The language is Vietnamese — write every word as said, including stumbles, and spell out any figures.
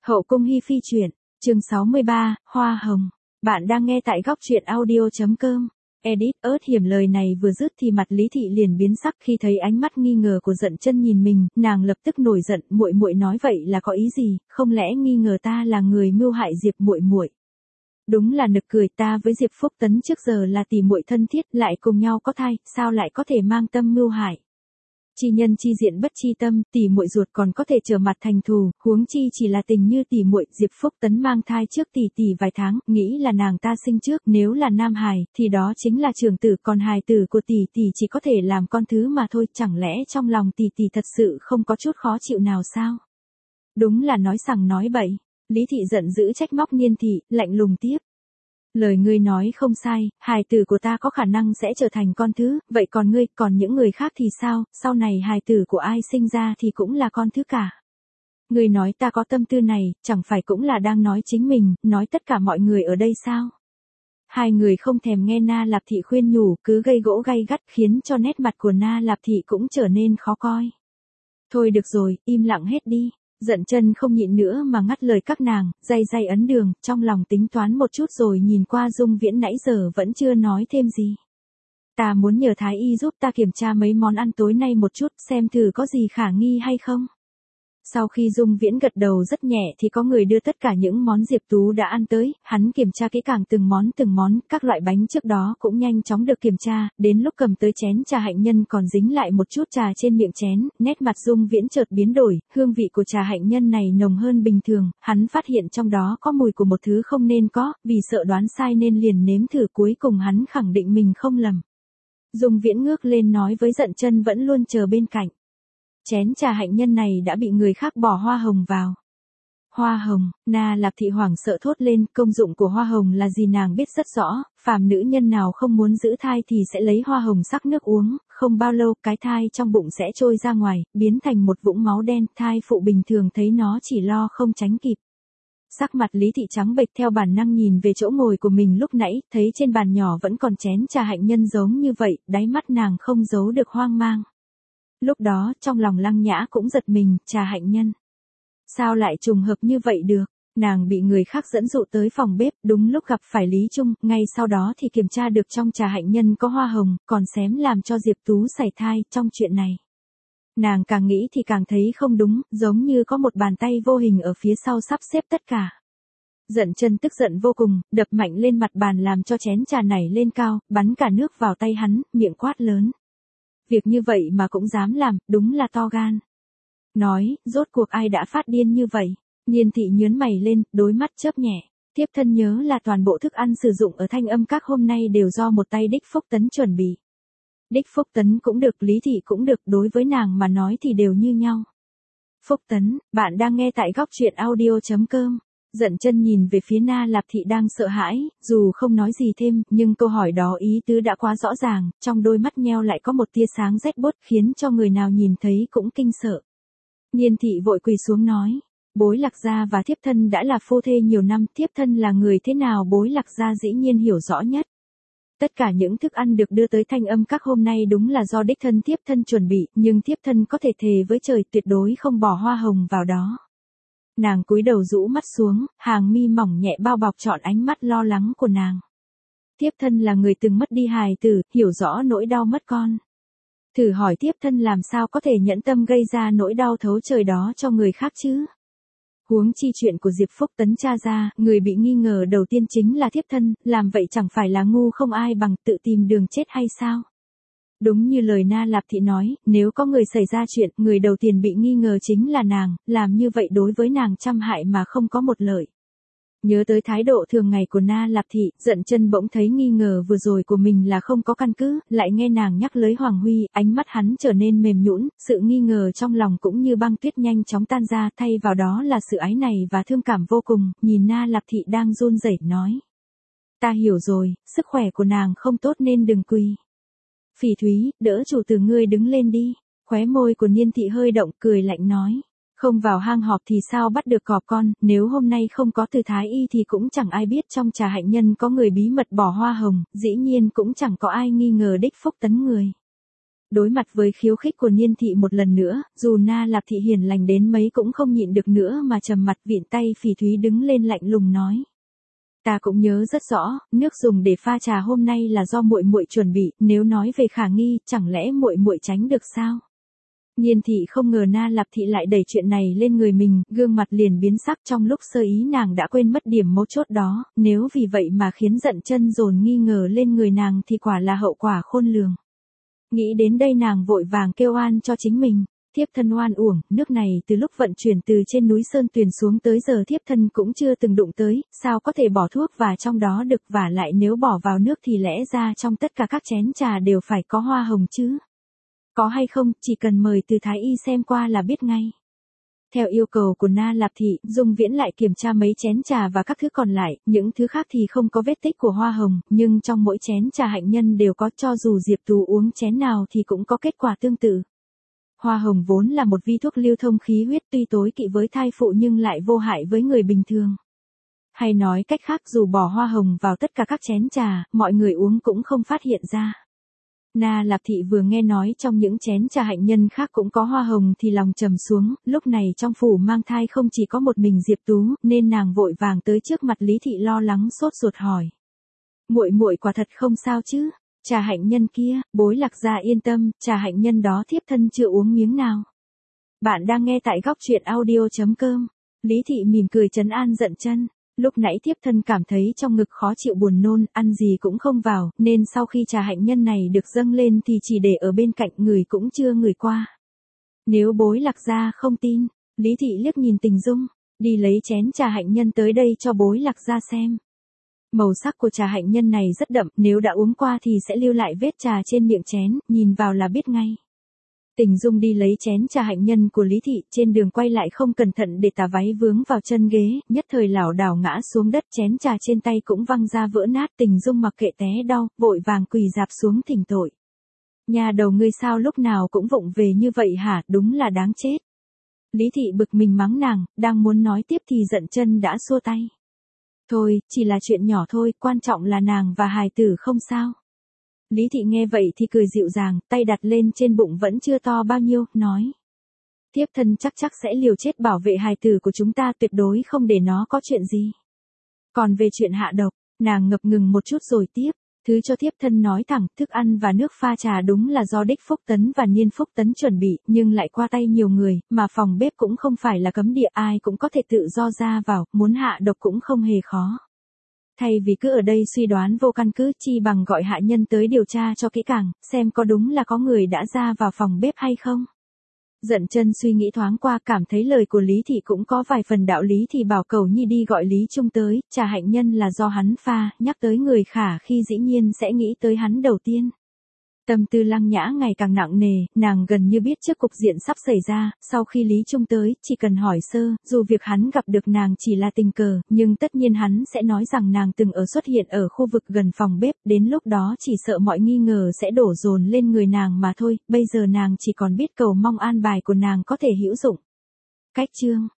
Hậu cung hi phi truyện, chương sáu mươi ba, Hoa Hồng. Bạn đang nghe tại góc truyện audio chấm com. Edit, ớt hiểm lời này vừa dứt thì mặt Lý Thị liền biến sắc khi thấy ánh mắt nghi ngờ của Dận Chân nhìn mình, nàng lập tức nổi giận, muội muội nói vậy là có ý gì, không lẽ nghi ngờ ta là người mưu hại Diệp muội muội? Đúng là nực cười, ta với Diệp Phúc Tấn trước giờ là tỷ muội thân thiết, lại cùng nhau có thai, sao lại có thể mang tâm mưu hại? Chi nhân chi diện bất chi tâm, tỷ muội ruột còn có thể trở mặt thành thù, huống chi chỉ là tình như tỷ muội. Diệp Phúc Tấn mang thai trước tỷ tỷ vài tháng, nghĩ là nàng ta sinh trước, nếu là nam hài, thì đó chính là trưởng tử, còn hài tử của tỷ tỷ chỉ có thể làm con thứ mà thôi, chẳng lẽ trong lòng tỷ tỷ thật sự không có chút khó chịu nào sao? Đúng là nói sằng nói bậy. Lý Thị giận dữ trách móc Niên Thị, lạnh lùng tiếp. Lời ngươi nói không sai, hài tử của ta có khả năng sẽ trở thành con thứ, vậy còn ngươi, còn những người khác thì sao, sau này hài tử của ai sinh ra thì cũng là con thứ cả. Ngươi nói ta có tâm tư này, chẳng phải cũng là đang nói chính mình, nói tất cả mọi người ở đây sao? Hai người không thèm nghe Na Lạp Thị khuyên nhủ, cứ gây gỗ gay gắt khiến cho nét mặt của Na Lạp Thị cũng trở nên khó coi. Thôi được rồi, im lặng hết đi. Dận Chân không nhịn nữa mà ngắt lời các nàng, day day ấn đường, trong lòng tính toán một chút rồi nhìn qua Dung Viễn nãy giờ vẫn chưa nói thêm gì. Ta muốn nhờ Thái Y giúp ta kiểm tra mấy món ăn tối nay một chút, xem thử có gì khả nghi hay không. Sau khi Dung Viễn gật đầu rất nhẹ thì có người đưa tất cả những món Diệp Tú đã ăn tới, hắn kiểm tra kỹ càng từng món từng món, các loại bánh trước đó cũng nhanh chóng được kiểm tra, đến lúc cầm tới chén trà hạnh nhân còn dính lại một chút trà trên miệng chén, nét mặt Dung Viễn chợt biến đổi, hương vị của trà hạnh nhân này nồng hơn bình thường, hắn phát hiện trong đó có mùi của một thứ không nên có, vì sợ đoán sai nên liền nếm thử, cuối cùng hắn khẳng định mình không lầm. Dung Viễn ngước lên nói với Dận Chân vẫn luôn chờ bên cạnh. Chén trà hạnh nhân này đã bị người khác bỏ hoa hồng vào. Hoa hồng, Na Lạp Thị hoảng sợ thốt lên, công dụng của hoa hồng là gì nàng biết rất rõ, phàm nữ nhân nào không muốn giữ thai thì sẽ lấy hoa hồng sắc nước uống, không bao lâu cái thai trong bụng sẽ trôi ra ngoài, biến thành một vũng máu đen, thai phụ bình thường thấy nó chỉ lo không tránh kịp. Sắc mặt Lý Thị trắng bệch, theo bản năng nhìn về chỗ ngồi của mình lúc nãy, thấy trên bàn nhỏ vẫn còn chén trà hạnh nhân giống như vậy, đáy mắt nàng không giấu được hoang mang. Lúc đó, trong lòng Lăng Nhã cũng giật mình, trà hạnh nhân. Sao lại trùng hợp như vậy được? Nàng bị người khác dẫn dụ tới phòng bếp, đúng lúc gặp phải Lý Trung, ngay sau đó thì kiểm tra được trong trà hạnh nhân có hoa hồng, còn xém làm cho Diệp Tú sảy thai. Trong chuyện này, nàng càng nghĩ thì càng thấy không đúng, giống như có một bàn tay vô hình ở phía sau sắp xếp tất cả. Dận Chân tức giận vô cùng, đập mạnh lên mặt bàn làm cho chén trà nảy lên cao, bắn cả nước vào tay hắn, miệng quát lớn. Việc như vậy mà cũng dám làm, đúng là to gan. Nói, rốt cuộc ai đã phát điên như vậy? Niên Thị nhướng mày lên, đôi mắt chớp nhẹ. Thiếp thân nhớ là toàn bộ thức ăn sử dụng ở Thanh Âm Các hôm nay đều do một tay Đích Phúc Tấn chuẩn bị. Đích Phúc Tấn cũng được, Lý Thị cũng được, đối với nàng mà nói thì đều như nhau. Phúc Tấn, bạn đang nghe tại góc truyện audio chấm com. Dận Chân nhìn về phía Na Lạp Thị đang sợ hãi, dù không nói gì thêm, nhưng câu hỏi đó ý tứ đã quá rõ ràng, trong đôi mắt nheo lại có một tia sáng rét buốt khiến cho người nào nhìn thấy cũng kinh sợ. Niên Thị vội quỳ xuống nói, Bối Lạc Gia và thiếp thân đã là phu thê nhiều năm, thiếp thân là người thế nào Bối Lạc Gia dĩ nhiên hiểu rõ nhất. Tất cả những thức ăn được đưa tới Thanh Âm Các hôm nay đúng là do đích thân thiếp thân chuẩn bị, nhưng thiếp thân có thể thề với trời tuyệt đối không bỏ hoa hồng vào đó. Nàng cúi đầu rũ mắt xuống, hàng mi mỏng nhẹ bao bọc trọn ánh mắt lo lắng của nàng. Thiếp thân là người từng mất đi hài tử, hiểu rõ nỗi đau mất con. Thử hỏi thiếp thân làm sao có thể nhẫn tâm gây ra nỗi đau thấu trời đó cho người khác chứ? Huống chi chuyện của Diệp Phúc Tấn tra ra, người bị nghi ngờ đầu tiên chính là thiếp thân, làm vậy chẳng phải là ngu không ai bằng, tự tìm đường chết hay sao? Đúng như lời Na Lạp Thị nói, nếu có người xảy ra chuyện, người đầu tiên bị nghi ngờ chính là nàng, làm như vậy đối với nàng trăm hại mà không có một lợi. Nhớ tới thái độ thường ngày của Na Lạp Thị, Dận Chân bỗng thấy nghi ngờ vừa rồi của mình là không có căn cứ, lại nghe nàng nhắc tới Hoàng Huy, ánh mắt hắn trở nên mềm nhũn, sự nghi ngờ trong lòng cũng như băng tuyết nhanh chóng tan ra, thay vào đó là sự ái này và thương cảm vô cùng, nhìn Na Lạp Thị đang run rẩy nói. Ta hiểu rồi, sức khỏe của nàng không tốt nên đừng quỳ. Phỉ Thúy, đỡ chủ tử ngươi đứng lên đi. Khóe môi của Niên Thị hơi động, cười lạnh nói. Không vào hang họp thì sao bắt được cọp con, nếu hôm nay không có từ Thái Y thì cũng chẳng ai biết trong trà hạnh nhân có người bí mật bỏ hoa hồng, dĩ nhiên cũng chẳng có ai nghi ngờ Đích Phúc Tấn người. Đối mặt với khiêu khích của Niên thị một lần nữa, dù Na Lạp thị hiền lành đến mấy cũng không nhịn được nữa mà trầm mặt vịn tay Phỉ Thúy đứng lên lạnh lùng nói. Ta cũng nhớ rất rõ, nước dùng để pha trà hôm nay là do muội muội chuẩn bị, nếu nói về khả nghi, chẳng lẽ muội muội tránh được sao? Niên thị không ngờ Na Lạp thị lại đẩy chuyện này lên người mình, gương mặt liền biến sắc, trong lúc sơ ý nàng đã quên mất điểm mấu chốt đó, nếu vì vậy mà khiến Dận Chân dồn nghi ngờ lên người nàng thì quả là hậu quả khôn lường. Nghĩ đến đây nàng vội vàng kêu oan cho chính mình. Thiếp thân oan uổng, nước này từ lúc vận chuyển từ trên núi Sơn Tuyền xuống tới giờ thiếp thân cũng chưa từng đụng tới, sao có thể bỏ thuốc và trong đó được, và lại nếu bỏ vào nước thì lẽ ra trong tất cả các chén trà đều phải có hoa hồng chứ. Có hay không, chỉ cần mời từ thái y xem qua là biết ngay. Theo yêu cầu của Na Lạp thị, Dung Viễn lại kiểm tra mấy chén trà và các thứ còn lại, những thứ khác thì không có vết tích của hoa hồng, nhưng trong mỗi chén trà hạnh nhân đều có, cho dù Diệp Tú uống chén nào thì cũng có kết quả tương tự. Hoa hồng vốn là một vi thuốc lưu thông khí huyết, tuy tối kỵ với thai phụ nhưng lại vô hại với người bình thường. Hay nói cách khác, dù bỏ hoa hồng vào tất cả các chén trà, mọi người uống cũng không phát hiện ra. Na Lạp thị vừa nghe nói trong những chén trà hạnh nhân khác cũng có hoa hồng thì lòng trầm xuống, lúc này trong phủ mang thai không chỉ có một mình Diệp Tú, nên nàng vội vàng tới trước mặt Lý thị lo lắng sốt ruột hỏi. Muội muội quả thật không sao chứ? Trà hạnh nhân kia, Bối Lạc gia yên tâm, trà hạnh nhân đó thiếp thân chưa uống miếng nào. Bạn đang nghe tại góc truyện audio chấm com. Lý thị mỉm cười trấn an Dận Chân. Lúc nãy thiếp thân cảm thấy trong ngực khó chịu buồn nôn, ăn gì cũng không vào, nên sau khi trà hạnh nhân này được dâng lên thì chỉ để ở bên cạnh, người cũng chưa ngửi qua. Nếu Bối Lạc gia không tin, Lý thị liếc nhìn Tình Dung, đi lấy chén trà hạnh nhân tới đây cho Bối Lạc gia xem. Màu sắc của trà hạnh nhân này rất đậm, nếu đã uống qua thì sẽ lưu lại vết trà trên miệng chén, nhìn vào là biết ngay. Tình Dung đi lấy chén trà hạnh nhân của Lý thị, trên đường quay lại không cẩn thận để tà váy vướng vào chân ghế, nhất thời lảo đảo ngã xuống đất, chén trà trên tay cũng văng ra vỡ nát. Tình Dung mặc kệ té đau, vội vàng quỳ rạp xuống thỉnh tội. Nhà đầu ngươi sao lúc nào cũng vụng về như vậy hả, đúng là đáng chết. Lý thị bực mình mắng nàng, đang muốn nói tiếp thì Dận Chân đã xua tay. Thôi, chỉ là chuyện nhỏ thôi, quan trọng là nàng và hài tử không sao. Lý thị nghe vậy thì cười dịu dàng, tay đặt lên trên bụng vẫn chưa to bao nhiêu, nói. Thiếp thân chắc chắc sẽ liều chết bảo vệ hài tử của chúng ta, tuyệt đối không để nó có chuyện gì. Còn về chuyện hạ độc, nàng ngập ngừng một chút rồi tiếp. Thứ cho thiếp thân nói thẳng, thức ăn và nước pha trà đúng là do Đích Phúc Tấn và Niên Phúc Tấn chuẩn bị, nhưng lại qua tay nhiều người, mà phòng bếp cũng không phải là cấm địa, ai cũng có thể tự do ra vào, muốn hạ độc cũng không hề khó. Thay vì cứ ở đây suy đoán vô căn cứ, chi bằng gọi hạ nhân tới điều tra cho kỹ càng, xem có đúng là có người đã ra vào phòng bếp hay không. Dận Chân suy nghĩ thoáng qua, cảm thấy lời của Lý thị cũng có vài phần đạo lý thì bảo Cầu Nhi đi gọi Lý Trung tới, trà hạnh nhân là do hắn pha, nhắc tới người khả khi dĩ nhiên sẽ nghĩ tới hắn đầu tiên. Tâm tư Lăng Nhã ngày càng nặng nề, nàng gần như biết trước cục diện sắp xảy ra, sau khi Lý Trung tới, chỉ cần hỏi sơ, dù việc hắn gặp được nàng chỉ là tình cờ, nhưng tất nhiên hắn sẽ nói rằng nàng từng ở xuất hiện ở khu vực gần phòng bếp, đến lúc đó chỉ sợ mọi nghi ngờ sẽ đổ dồn lên người nàng mà thôi, bây giờ nàng chỉ còn biết cầu mong an bài của nàng có thể hữu dụng. Cách chương